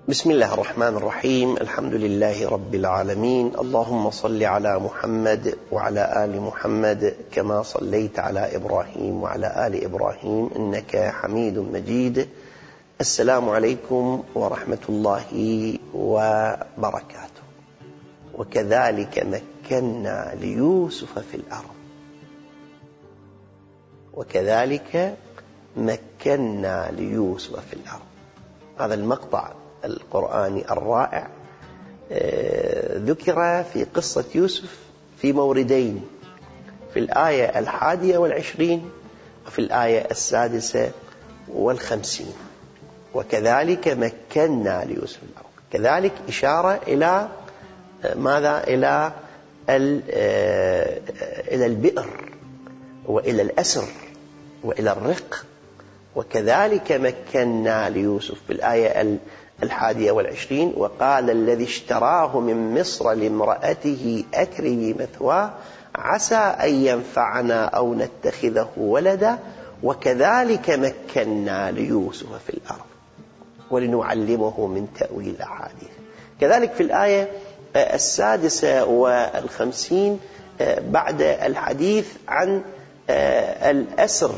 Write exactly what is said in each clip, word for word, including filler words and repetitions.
بسم الله الرحمن الرحيم. الحمد لله رب العالمين. اللهم صل على محمد وعلى آل محمد كما صليت على إبراهيم وعلى آل إبراهيم إنك حميد مجيد. السلام عليكم ورحمة الله وبركاته. وكذلك مكنا ليوسف في الأرض وكذلك مكنا ليوسف في الأرض. هذا المقطع القرآني الرائع ذكر في قصة يوسف في موردين، في الآية الحادية والعشرين وفي الآية السادسة والخمسين. وكذلك مكنا ليوسف في الأرض، كذلك إشارة إلى ماذا؟ إلى إلى البئر وإلى الأسر وإلى الرق. وكذلك مكنا ليوسف في الآية الحادية والعشرين: وقال الذي اشتراه من مصر لامرأته أكرمي مثواه عسى أن ينفعنا أو نتخذه ولدا وكذلك مكنا ليوسف في الأرض ولنعلمه من تأويل الأحاديث. كذلك في الآية السادسة والخمسين بعد الحديث عن الأسر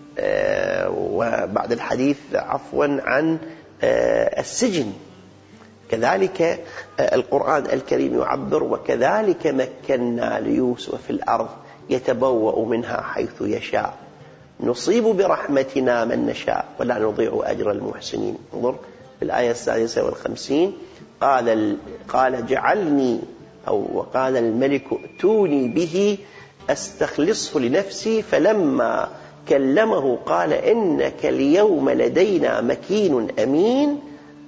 وبعد الحديث عفوا عن السجن، كذلك القرآن الكريم يعبر: وكذلك مكنا ليوسف في الأرض يتبوأ منها حيث يشاء نصيب برحمتنا من نشاء ولا نضيع أجر المحسنين. انظر في الآية السادسة والخمسين: قال قال جعلني أو وقال الملك ائتوني به أستخلصه لنفسي فلما كلمه قال إنك اليوم لدينا مكين أمين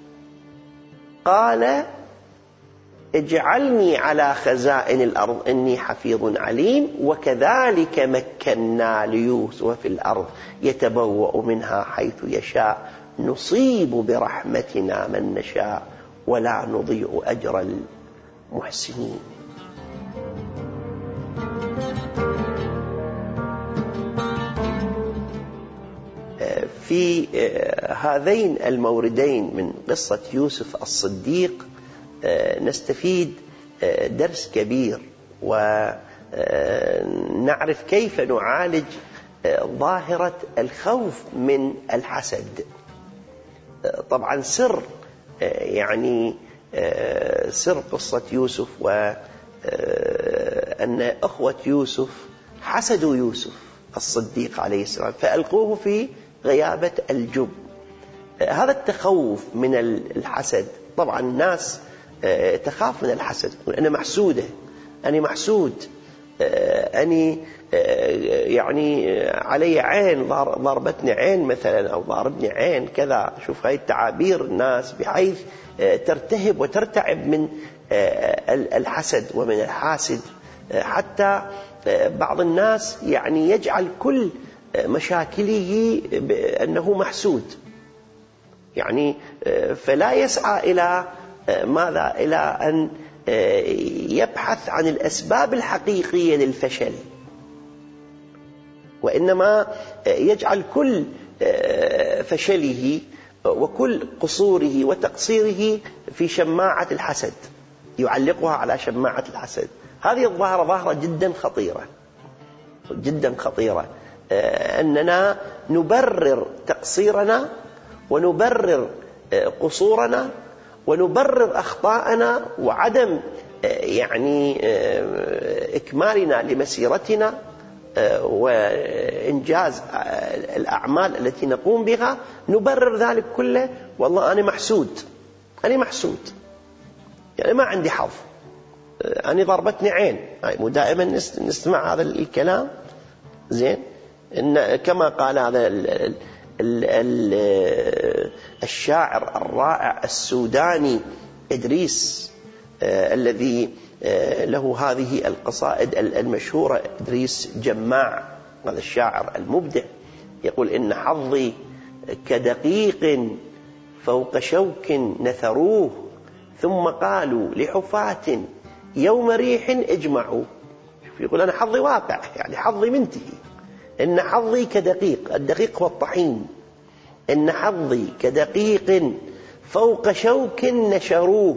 قال اجعلني على خزائن الأرض إني حفيظ عليم وكذلك مكنا ليوسف في الأرض يتبوأ منها حيث يشاء نصيب برحمتنا من نشاء ولا نضيع أجر المحسنين. في هذين الموردين من قصة يوسف الصديق نستفيد درس كبير ونعرف كيف نعالج ظاهرة الخوف من الحسد. طبعا سر يعني سر قصة يوسف وأن أخوة يوسف حسدوا يوسف الصديق عليه السلام فألقوه في غيابة الجب. هذا التخوف من الحسد، طبعا الناس تخاف من الحسد، أنا محسودة، أنا محسود، أنا يعني علي عين، ضربتني عين مثلا أو ضاربني عين كذا. شوف هاي التعابير الناس بحيث ترتهب وترتعب من الحسد ومن الحاسد، حتى بعض الناس يعني يجعل كل مشاكله أنه محسود، يعني فلا يسعى إلى ماذا؟ إلى أن يبحث عن الأسباب الحقيقية للفشل، وإنما يجعل كل فشله وكل قصوره وتقصيره في شماعة الحسد، يعلقها على شماعة الحسد. هذه الظاهرة ظاهرة جدا خطيرة جدا خطيرة، أننا نبرر تقصيرنا ونبرر قصورنا ونبرر أخطاءنا وعدم يعني إكمالنا لمسيرتنا وإنجاز الأعمال التي نقوم بها. نبرر ذلك كله: والله أنا محسود، أنا محسود، يعني ما عندي حظ، أنا ضربتني عين. مو دائما نسمع هذا الكلام؟ زين، إن كما قال هذا ال ال ال الشاعر الرائع السوداني إدريس آه الذي آه له هذه القصائد المشهورة، إدريس جماع، هذا الشاعر المبدع، يقول: إن حظي كدقيق فوق شوك نثروه ثم قالوا لحفاة يوم ريح اجمعوا. يقول أنا حظي واقع، يعني حظي منتهي. إن حظي كدقيق، الدقيق هو الطحين، إن حظي كدقيق فوق شوك نشروه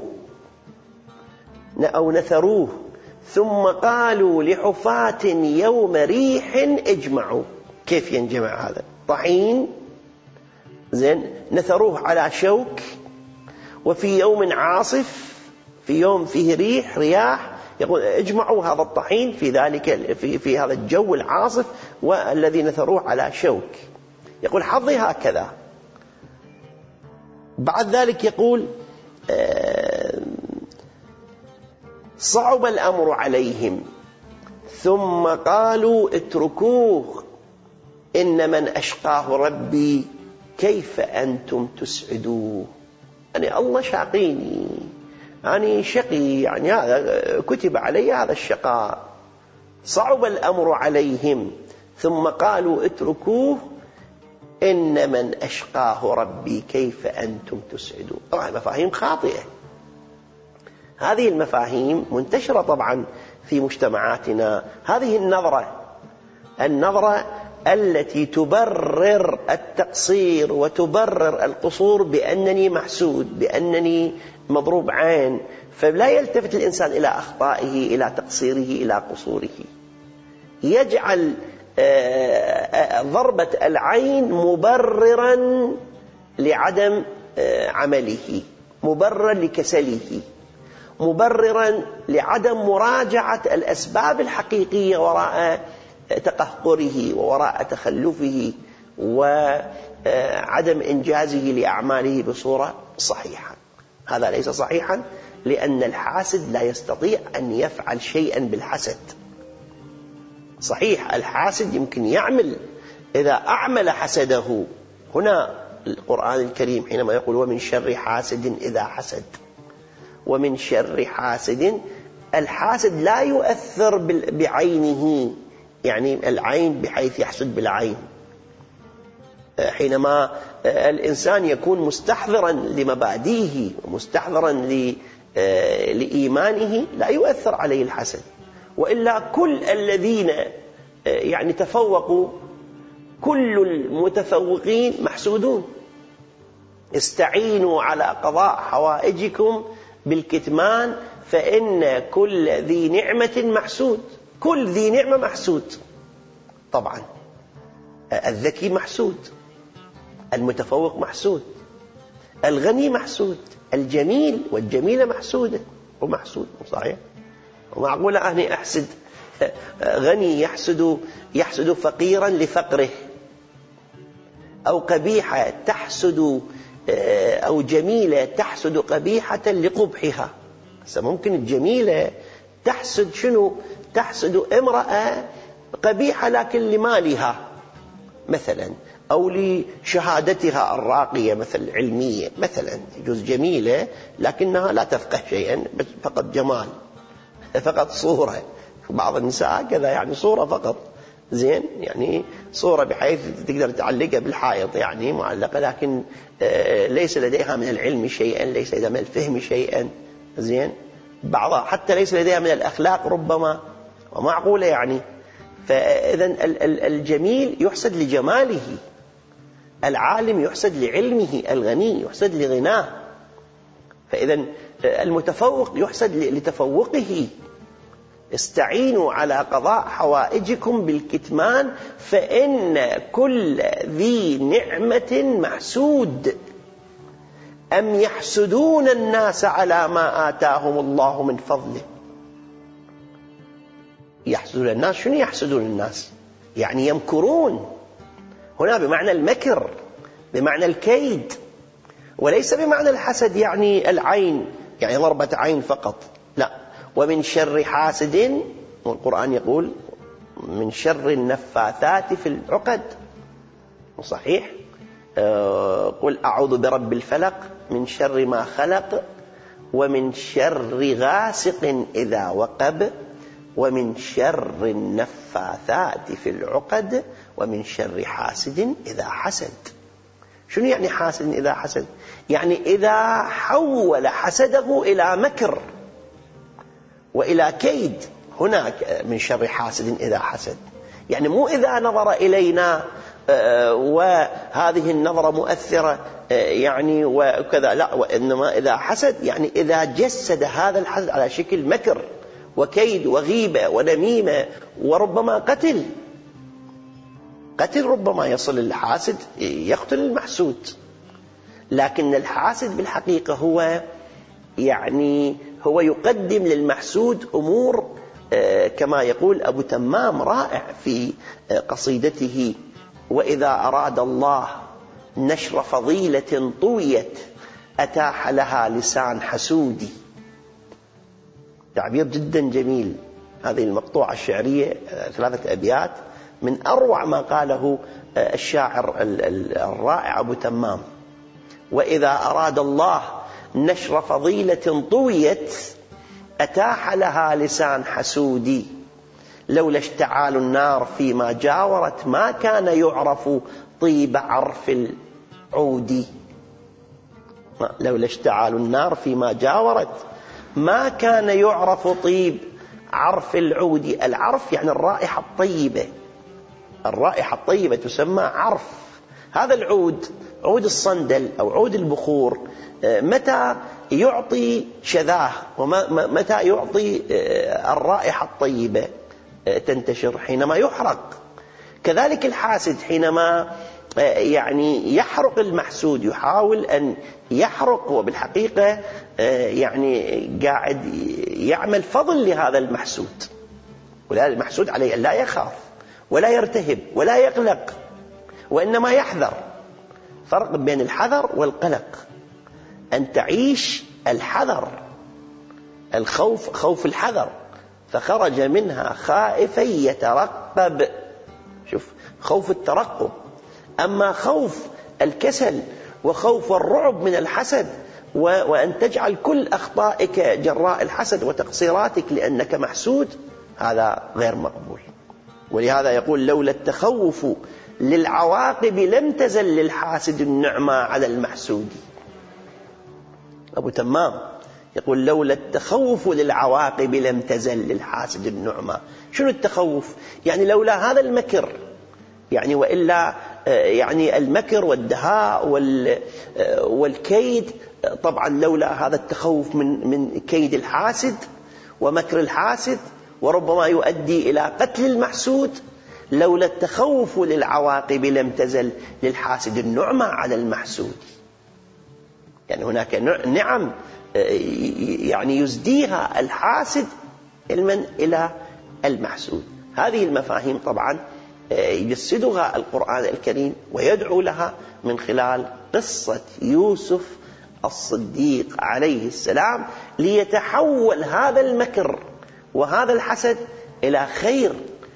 أو نثروه ثم قالوا لحفاة يوم ريح اجمعوا. كيف ينجمع هذا؟ طحين زين نثروه على شوك، وفي يوم عاصف، في يوم فيه ريح رياح، يقول اجمعوا هذا الطحين في ذلك في, في هذا الجو العاصف والذي نثروه على شوك. يقول حظي هكذا. بعد ذلك يقول صعب الأمر عليهم ثم قالوا اتركوه إن من أشقاه ربي كيف أنتم تسعدوه. يعني الله شاقيني، يعني شقي، يعني هذا كتب علي هذا الشقاء. صعب الأمر عليهم ثم قالوا اتركوه إن من أشقاه ربي كيف أنتم تسعدون. طبعا مفاهيم خاطئة. هذه المفاهيم منتشرة طبعا في مجتمعاتنا. هذه النظرة النظرة التي تبرر التقصير وتبرر القصور بأنني محسود، بأنني مضروب عين، فلا يلتفت الإنسان إلى أخطائه، إلى تقصيره، إلى قصوره. يجعل ضربة العين مبررا لعدم عمله، مبررا لكسله، مبررا لعدم مراجعة الأسباب الحقيقية وراء تقهقره ووراء تخلفه وعدم إنجازه لأعماله بصورة صحيحة. هذا ليس صحيحا، لأن الحاسد لا يستطيع أن يفعل شيئا بالحسد. صحيح الحاسد يمكن يعمل، إذا أعمل حسده. هنا القرآن الكريم حينما يقول ومن شر حاسد إذا حسد، ومن شر حاسد، الحاسد لا يؤثر بعينه، يعني العين بحيث يحسد بالعين. حينما الإنسان يكون مستحضرا لمبادئه ومستحضرا لإيمانه لا يؤثر عليه الحسد. وإلا كل الذين يعني تفوقوا، كل المتفوقين محسودون. استعينوا على قضاء حوائجكم بالكتمان فإن كل ذي نعمة محسود. كل ذي نعمة محسود طبعا. الذكي محسود، المتفوق محسود، الغني محسود، الجميل والجميلة محسودة ومحسود. صحيح؟ ومعقولة أني أحسد غني يحسد يحسد فقيرا لفقره، أو قبيحة تحسد، أو جميلة تحسد قبيحة لقبحها. ممكن الجميلة تحسد شنو؟ تحسد امرأة قبيحة لكن لمالها مثلا، أو لشهادتها الراقية مثل علمية مثلا. يجوز جميلة لكنها لا تفقه شيئا، بس فقط جمال، فقط صورة. بعض النساء كذا، يعني صورة فقط، زين، يعني صورة بحيث تقدر تعلقها بالحائط، يعني معلقة، لكن ليس لديها من العلم شيئا، ليس لديها من الفهم شيئا، زين. بعضها حتى ليس لديها من الأخلاق ربما، ومعقولة يعني. فإذن الجميل يحسد لجماله، العالم يحسد لعلمه، الغني يحسد لغناه. فإذن المتفوق يحسد لتفوقه. استعينوا على قضاء حوائجكم بالكتمان فإن كل ذي نعمة محسود. أم يحسدون الناس على ما آتاهم الله من فضله. يحسدون الناس، شنو يحسدون الناس؟ يعني يمكرون، هنا بمعنى المكر، بمعنى الكيد، وليس بمعنى الحسد يعني العين، يعني ضربة عين فقط، لا. ومن شر حاسد، والقرآن يقول من شر النفاثات في العقد. صحيح؟ قل أعوذ برب الفلق من شر ما خلق، ومن شر غاسق إذا وقب، ومن شر النفاثات في العقد، ومن شر حاسد إذا حسد. شنو يعني حاسد إذا حسد؟ يعني إذا حول حسده إلى مكر وإلى كيد، هناك من شر حاسد إذا حسد. يعني مو إذا نظر إلينا وهذه النظرة مؤثرة يعني وكذا، لا، وإنما إذا حسد يعني إذا جسد هذا الحسد على شكل مكر وكيد وغيبة ونميمة وربما قتل قتل ربما يصل الحاسد يقتل المحسود. لكن الحاسد بالحقيقة هو يعني هو يقدم للمحسود أمور كما يقول أبو تمام رائع في قصيدته: وإذا أراد الله نشر فضيلة طويت أتاح لها لسان حسودي. تعبير جدا جميل. هذه المقطوعة الشعرية ثلاثة أبيات من أروع ما قاله الشاعر الرائع أبو تمام: وإذا أراد الله نشر فضيلة طويت أتاح لها لسان حسودي، لولا اشتعال النار فيما جاورت ما كان يعرف طيب عرف العود. لولا اشتعال النار فيما جاورت ما كان يعرف طيب عرف العود. العرف يعني الرائحة الطيبة، الرائحة الطيبة تسمى عرف. هذا العود، عود الصندل أو عود البخور، متى يعطي شذاه ومتى يعطي الرائحة الطيبة تنتشر؟ حينما يحرق. كذلك الحاسد حينما يعني يحرق المحسود، يحاول أن يحرق، وبالحقيقة يعني قاعد يعمل فضل لهذا المحسود، ولا المحسود عليه أن لا يخاف ولا يرتهب ولا يقلق، وإنما يحذر. فرق بين الحذر والقلق، أن تعيش الحذر، الخوف خوف الحذر، فخرج منها خائفا يترقب. شوف، خوف الترقب. أما خوف الكسل وخوف الرعب من الحسد، وأن تجعل كل أخطائك جراء الحسد وتقصيراتك لأنك محسود، هذا غير مقبول. ولهذا يقول: لولا التخوف للعواقب لم تزل للحاسد النعمة على المحسود. أبو تمام يقول: لولا التخوف للعواقب لم تزل للحاسد النعمة. شنو التخوف؟ يعني لولا هذا المكر، يعني وإلا يعني المكر والدهاء والكيد، طبعا لولا هذا التخوف من من كيد الحاسد ومكر الحاسد وربما يؤدي إلى قتل المحسود، لولا التخوف للعواقب لم تزل للحاسد النعمة على المحسود. يعني هناك نعم يعني يزديها الحاسد علما إلى المحسود. هذه المفاهيم طبعا يجسدها القرآن الكريم ويدعو لها من خلال قصة يوسف الصديق عليه السلام، ليتحول هذا المكر وهذا الحسد إلى خير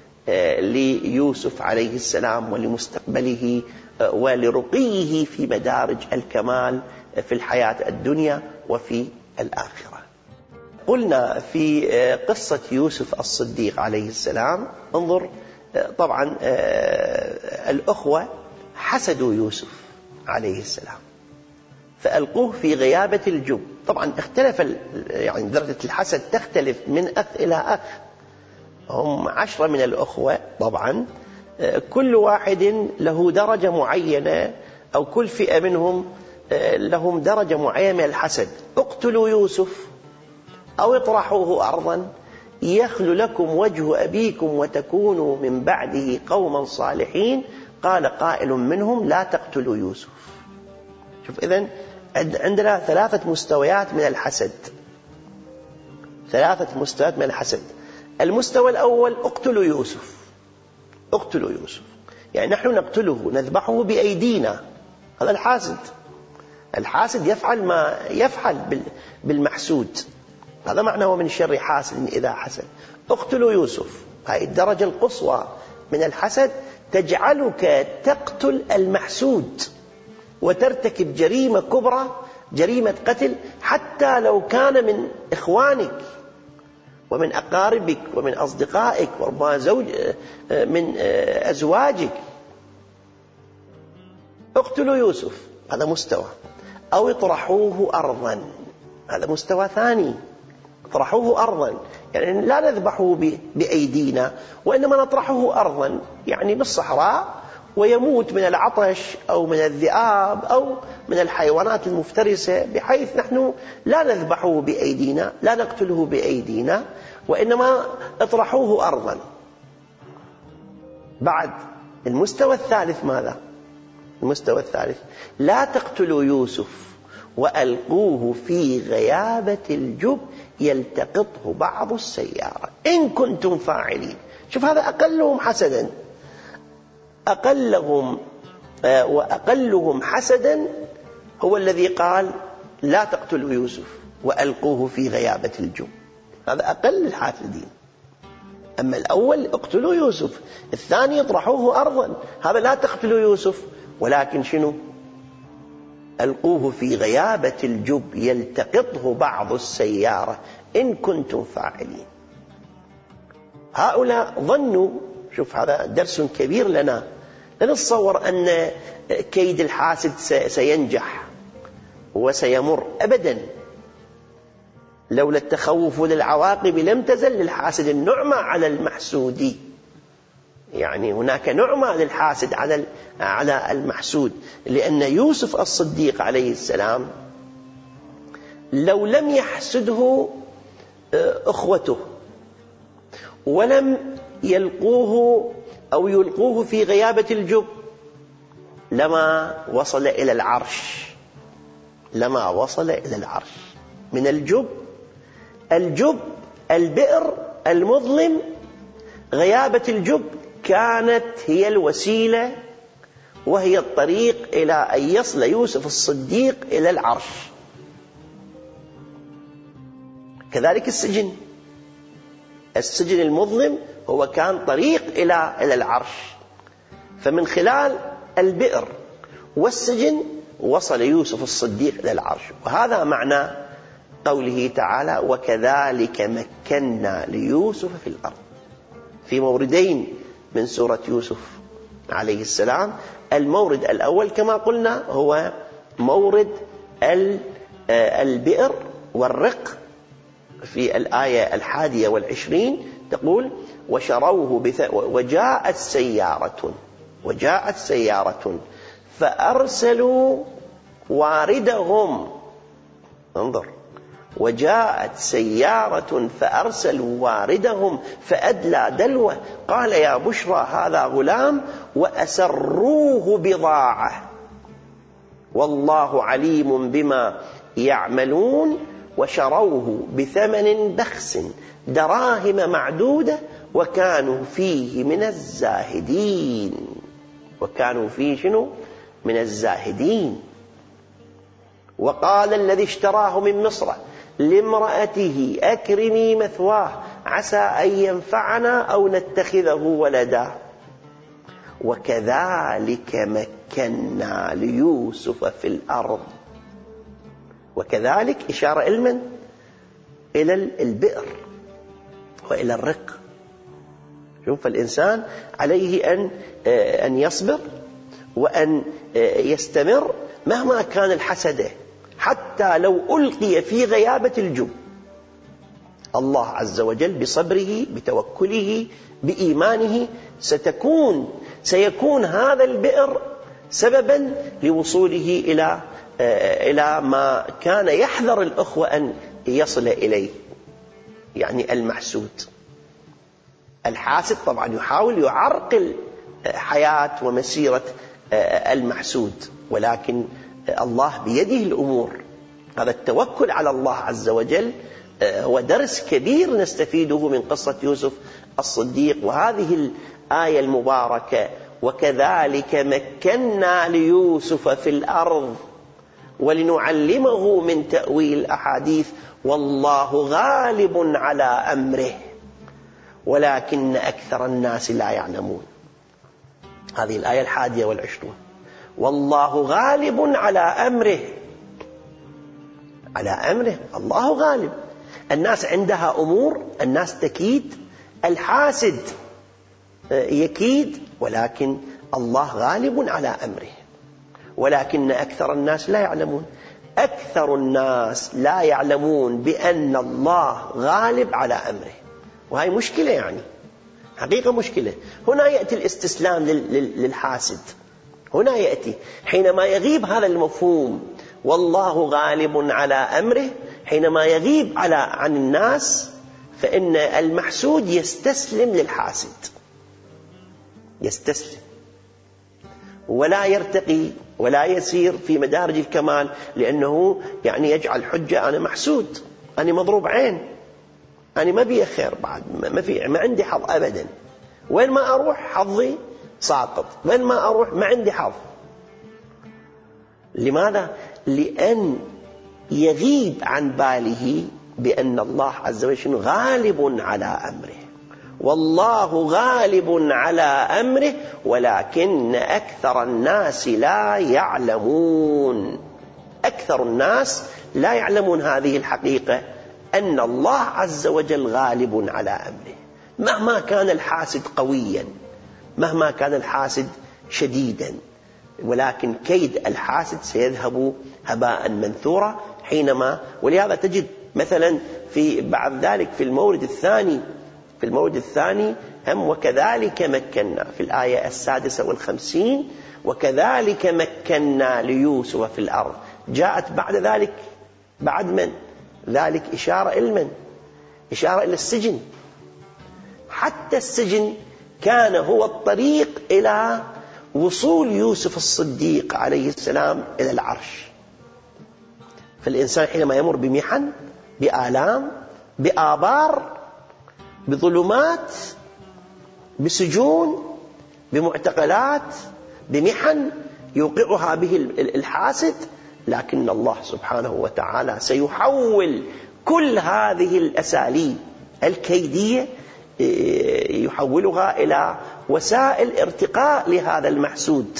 ليوسف عليه السلام ولمستقبله ولرقيه في مدارج الكمال في الحياة الدنيا وفي الآخرة. قلنا في قصة يوسف الصديق عليه السلام، انظر طبعا الأخوة حسدوا يوسف عليه السلام فألقوه في غيابة الجب. طبعا اختلف يعني درجة الحسد تختلف من أخ إلى أخ. هم عشرة من الأخوة، طبعا كل واحد له درجة معينة، أو كل فئة منهم لهم درجة معينة من الحسد. اقتلوا يوسف أو اطرحوه أرضا يخل لكم وجه أبيكم وتكونوا من بعده قوما صالحين. قال قائل منهم لا تقتلوا يوسف. شوف، إذن عندنا ثلاثة مستويات من الحسد، ثلاثة مستويات من الحسد. المستوى الأول: اقتلوا يوسف، اقتلوا يوسف، يعني نحن نقتله نذبحه بأيدينا. هذا الحاسد. الحاسد يفعل ما يفعل بالمحسود، هذا معناه من الشر حاسد إذا حسد. اقتلوا يوسف، هذه الدرجة القصوى من الحسد تجعلك تقتل المحسود وترتكب جريمة كبرى، جريمة قتل، حتى لو كان من إخوانك ومن أقاربك ومن أصدقائك وربما زوج من أزواجك. اقتلوا يوسف، هذا مستوى. أو اطرحوه أرضا، هذا مستوى ثاني. اطرحوه أرضا يعني لا نذبحه بأيدينا، وإنما نطرحه أرضا يعني بالصحراء، ويموت من العطش أو من الذئاب أو من الحيوانات المفترسة، بحيث نحن لا نذبحه بأيدينا، لا نقتله بأيدينا، وإنما اطرحوه أرضا. بعد المستوى الثالث ماذا؟ المستوى الثالث: لا تقتلوا يوسف وألقوه في غيابة الجب يلتقطه بعض السيارة إن كنتم فاعلين. شوف، هذا أقلهم حسدا، أقلهم آه وأقلهم حسدا هو الذي قال لا تقتلوا يوسف وألقوه في غيابة الجب. هذا أقل الحاسدين. أما الأول اقتلوا يوسف، الثاني اطرحوه أرضا. هذا لا تقتلوا يوسف، ولكن شنو؟ ألقوه في غيابة الجب يلتقطه بعض السيارة إن كنتم فاعلين. هؤلاء ظنوا، شوف هذا درس كبير لنا، لا نتصور أن كيد الحاسد سينجح وسيمر أبدا. لولا التخوف للعواقب لم تزل للحاسد النعمة على المحسود. يعني هناك نعمة للحاسد على على المحسود، لأن يوسف الصديق عليه السلام لو لم يحسده أخوته ولم يلقوه أو يلقوه في غيابة الجب لما وصل إلى العرش، لما وصل إلى العرش. من الجب، الجب البئر المظلم، غيابة الجب كانت هي الوسيلة وهي الطريق إلى أن يصل يوسف الصديق إلى العرش. كذلك السجن، السجن المظلم هو كان طريق إلى إلى العرش، فمن خلال البئر والسجن وصل يوسف الصديق إلى العرش. وهذا معنى قوله تعالى: وكذلك مكنا ليوسف في الأرض. في موردين من سورة يوسف عليه السلام. المورد الأول كما قلنا هو مورد البئر والرق، في الآية الحادية والعشرين تقول: وشروه بث... وجاءت سيارة وجاءت سيارة فأرسلوا واردهم. انظر، وجاءت سيارة فأرسلوا واردهم فأدلى دلوه قال يا بشرى هذا غلام وأسروه بضاعة والله عليم بما يعملون وشروه بثمن بخس دراهم معدودة وكانوا فيه من الزاهدين. وكانوا فيه شنو؟ من الزاهدين. وقال الذي اشتراه من مصر لامرأته أكرمي مثواه عسى أن ينفعنا أو نتخذه ولدا وكذلك مكنا ليوسف في الأرض. وكذلك إشارة إلمن إلى البئر وإلى الرق. شوف، الإنسان عليه أن أن يصبر وأن يستمر مهما كان الحسد، حتى لو ألقي في غيابة الجب. الله عز وجل بصبره بتوكله بإيمانه ستكون سيكون هذا البئر سببا لوصوله إلى إلى ما كان يحذر الأخوة أن يصل إليه، يعني المحسود. الحاسد طبعا يحاول يعرقل حياة ومسيرة المحسود، ولكن الله بيده الأمور. هذا التوكل على الله عز وجل هو درس كبير نستفيده من قصة يوسف الصديق. وهذه الآية المباركة: وكذلك مكنا ليوسف في الأرض ولنعلمه من تأويل الأحاديث والله غالب على أمره ولكن أكثر الناس لا يعلمون. هذه الآية الحادية والعشرون. والله غالب على أمره، على أمره الله غالب. الناس عندها أمور، الناس تكيد، الحاسد يكيد، ولكن الله غالب على أمره ولكن أكثر الناس لا يعلمون. أكثر الناس لا يعلمون بأن الله غالب على أمره، وهي مشكلة. يعني حقيقة مشكلة. هنا يأتي الاستسلام للحاسد، هنا يأتي حينما يغيب هذا المفهوم والله غالب على أمره، حينما يغيب على عن الناس، فإن المحسود يستسلم للحاسد، يستسلم ولا يرتقي ولا يسير في مدارج الكمال، لأنه يعني يجعل حجة أنا محسود، أنا مضروب عين، أنا ما بي خير بعد، ما في ما عندي حظ أبدا، وين ما أروح حظي ساقط، وين ما أروح ما عندي حظ. لماذا؟ لأن يغيب عن باله بأن الله عز وجل غالب على أمره، والله غالب على أمره ولكن أكثر الناس لا يعلمون. أكثر الناس لا يعلمون هذه الحقيقة، أن الله عز وجل غالب على أمره. مهما كان الحاسد قويا، مهما كان الحاسد شديدا، ولكن كيد الحاسد سيذهب هباء منثورا حينما، ولهذا تجد مثلا في بعد ذلك في المورد الثاني في المورد الثاني هم وكذلك مكنا في الآية السادسة والخمسين، وكذلك مكنا ليوسف في الأرض، جاءت بعد ذلك بعد من ذلك إشارة إلى من؟ إشارة إلى السجن. حتى السجن كان هو الطريق إلى وصول يوسف الصديق عليه السلام إلى العرش. فالإنسان حينما يمر بمحن، بآلام، بآبار، بظلمات، بسجون، بمعتقلات، بمحن يوقعها به الحاسد، لكن الله سبحانه وتعالى سيحول كل هذه الأساليب الكيدية، يحولها إلى وسائل ارتقاء لهذا المحسود.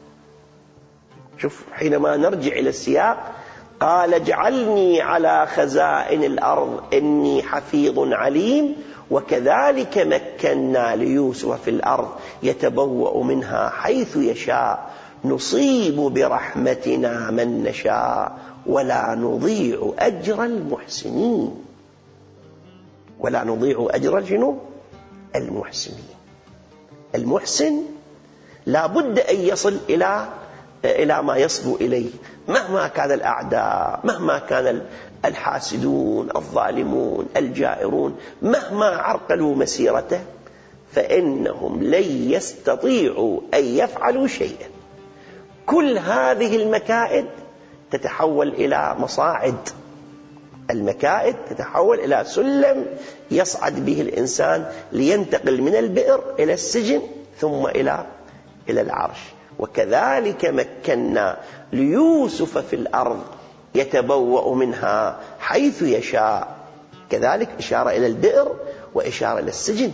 شوف حينما نرجع إلى السياق، قال اجعلني على خزائن الأرض إني حفيظ عليم وكذلك مكنا ليوسف في الأرض يتبوأ منها حيث يشاء نصيب برحمتنا من نشاء ولا نضيع أجر المحسنين. ولا نضيع أجر الجنوب المحسنين. المحسن لا بد أن يصل إلى إلى ما يصبو إليه، مهما كان الأعداء، مهما كان الحاسدون الظالمون الجائرون، مهما عرقلوا مسيرته، فإنهم لن يستطيعوا أن يفعلوا شيئا. كل هذه المكائد تتحول إلى مصاعد، المكائد تتحول إلى سلم يصعد به الإنسان لينتقل من البئر إلى السجن ثم إلى إلى العرش. وكذلك مكنا ليوسف في الأرض يتبوأ منها حيث يشاء، كذلك إشارة إلى البئر وإشارة إلى السجن.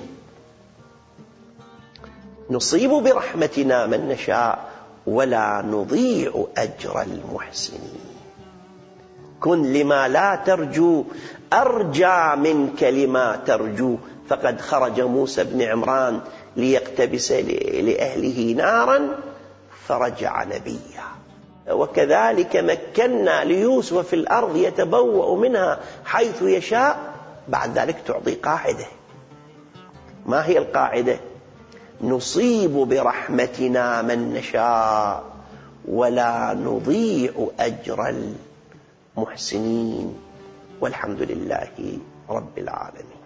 نصيب برحمتنا من نشاء ولا نضيع أجر المحسنين. كن لما لا ترجو أرجى منك لما ترجو، فقد خرج موسى بن عمران ليقتبس لأهله نارا فرجع نبيا. وكذلك مكنا ليوسف في الأرض يتبوأ منها حيث يشاء، بعد ذلك تعطي قاعدة. ما هي القاعدة؟ نصيب برحمتنا من نشاء ولا نضيع أجر المحسنين. والحمد لله رب العالمين.